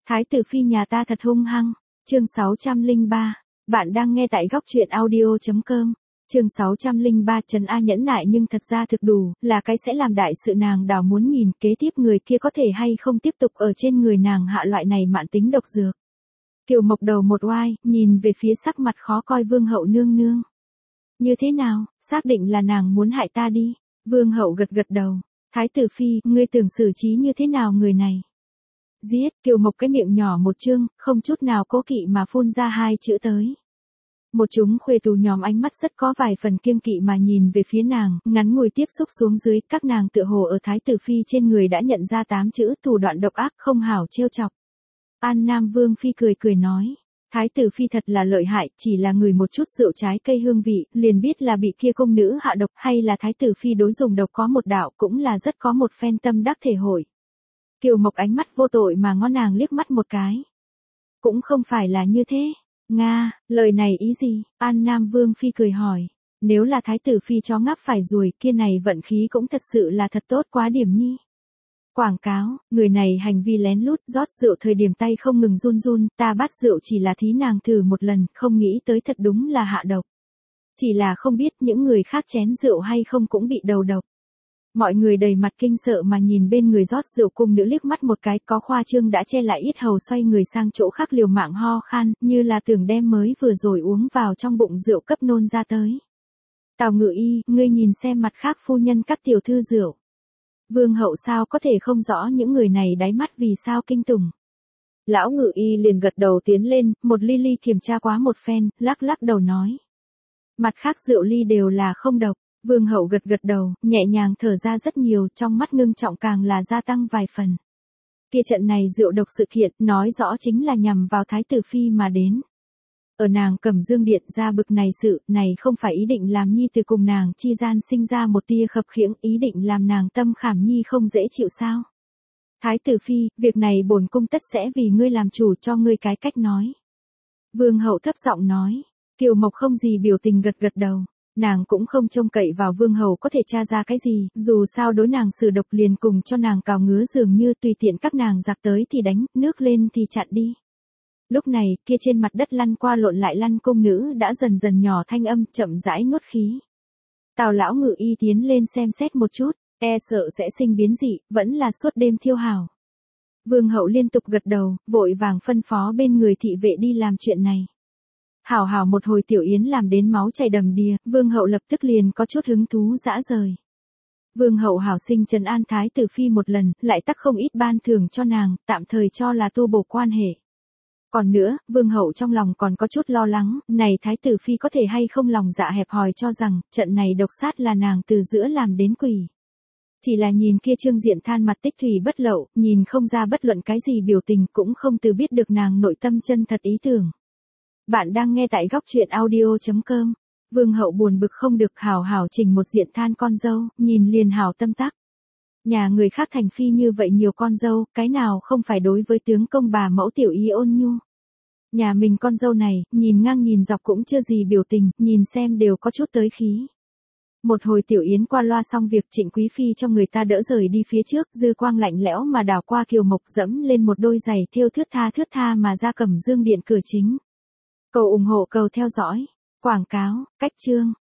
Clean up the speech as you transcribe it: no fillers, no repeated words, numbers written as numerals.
Thái tử phi nhà ta thật hung hăng. Chương 603. Bạn đang nghe tại góc truyện audio.com. Chương 603 Trần A nhẫn nại nhưng thật ra thực đủ, là cái sẽ làm đại sự nàng đào muốn nhìn kế tiếp người kia có thể hay không tiếp tục ở trên người nàng hạ loại này mạn tính độc dược. Kiều Mộc đầu một oai, nhìn về phía sắc mặt khó coi Vương hậu nương nương. Như thế nào, xác định là nàng muốn hại ta đi. Vương hậu gật gật đầu. Thái tử phi, ngươi tưởng xử trí như thế nào người này? Giết. Kiều Mộc cái miệng nhỏ một chương, không chút nào cố kỵ mà phun ra hai chữ tới. Một chúng khuê tù nhóm ánh mắt rất có vài phần kiêng kỵ mà nhìn về phía nàng, ngắn ngủi tiếp xúc xuống dưới, các nàng tựa hồ ở Thái tử phi trên người đã nhận ra 8 chữ thủ đoạn độc ác không hảo trêu chọc. An Nam Vương phi cười cười nói, Thái tử phi thật là lợi hại, chỉ là ngửi một chút rượu trái cây hương vị, liền biết là bị kia công nữ hạ độc, hay là Thái tử phi đối dùng độc có một đạo, cũng là rất có một phen tâm đắc thể hội. Kiều Mộc ánh mắt vô tội mà ngó nàng liếc mắt một cái. Cũng không phải là như thế. Nga, lời này ý gì? An Nam Vương phi cười hỏi. Nếu là Thái tử phi chó ngáp phải ruồi, kia này vận khí cũng thật sự là thật tốt quá điểm nhi. Quảng cáo, người này hành vi lén lút rót rượu thời điểm tay không ngừng run run, ta bắt rượu chỉ là thí nàng thử một lần, không nghĩ tới thật đúng là hạ độc. Chỉ là không biết những người khác chén rượu hay không cũng bị đầu độc. Mọi người đầy mặt kinh sợ mà nhìn bên người rót rượu cung nữ liếc mắt một cái, có khoa trương đã che lại yết hầu xoay người sang chỗ khác liều mạng ho khan, như là tưởng đem mới vừa rồi uống vào trong bụng rượu cấp nôn ra tới. Tào Ngự Y, ngươi nhìn xem mặt khác phu nhân các tiểu thư rượu. Vương hậu sao có thể không rõ những người này đáy mắt vì sao kinh tủng. Lão Ngự Y liền gật đầu tiến lên, một ly ly kiểm tra quá một phen, lắc lắc đầu nói. Mặt khác rượu ly đều là không độc. Vương hậu gật gật đầu, nhẹ nhàng thở ra rất nhiều, trong mắt ngưng trọng càng là gia tăng vài phần. Kia trận này rượu độc sự kiện, nói rõ chính là nhằm vào Thái tử phi mà đến. Ở nàng Cẩm Dương Điện ra bực này sự, này không phải ý định làm nhi từ cùng nàng chi gian sinh ra một tia khập khiễng, ý định làm nàng tâm khảm nhi không dễ chịu sao? Thái tử phi, việc này bổn cung tất sẽ vì ngươi làm chủ cho ngươi cái cách nói. Vương hậu thấp giọng nói, Kiều Mộc không gì biểu tình gật gật đầu. Nàng cũng không trông cậy vào Vương hầu có thể tra ra cái gì, dù sao đối nàng xử độc liền cùng cho nàng cào ngứa dường như tùy tiện các nàng giặc tới thì đánh, nước lên thì chặn đi. Lúc này, kia trên mặt đất lăn qua lộn lại lăn cung nữ đã dần dần nhỏ thanh âm, chậm rãi nuốt khí. Tào lão Ngự Y tiến lên xem xét một chút, e sợ sẽ sinh biến dị, vẫn là suốt đêm thiêu hào. Vương hậu liên tục gật đầu, vội vàng phân phó bên người thị vệ đi làm chuyện này. Hảo hảo một hồi tiểu yến làm đến máu chảy đầm đìa, Vương hậu lập tức liền có chút hứng thú dã rời. Vương hậu hảo sinh trấn an Thái tử phi một lần, lại tắc không ít ban thưởng cho nàng, tạm thời cho là tu bổ quan hệ. Còn nữa, Vương hậu trong lòng còn có chút lo lắng, này Thái tử phi có thể hay không lòng dạ hẹp hòi cho rằng, trận này độc sát là nàng từ giữa làm đến quỷ. Chỉ là nhìn kia Trương Diện than mặt tích thủy bất lậu, nhìn không ra bất luận cái gì biểu tình, cũng không từ biết được nàng nội tâm chân thật ý tưởng. Bạn đang nghe tại góc truyện audio.com. Vương hậu buồn bực không được hảo hảo chỉnh một Diện than con dâu, nhìn liền hảo tâm tắc. Nhà người khác thành phi như vậy nhiều con dâu, cái nào không phải đối với tướng công bà mẫu tiểu y ôn nhu. Nhà mình con dâu này, nhìn ngang nhìn dọc cũng chưa gì biểu tình, nhìn xem đều có chút tới khí. Một hồi tiểu yến qua loa xong việc, Trịnh quý phi cho người ta đỡ rời đi phía trước, dư quang lạnh lẽo mà đảo qua Kiều Mộc, dẫm lên một đôi giày thêu thướt tha mà ra Cẩm Dương Điện cửa chính. Cầu ủng hộ, cầu theo dõi. Quảng cáo, cách chương.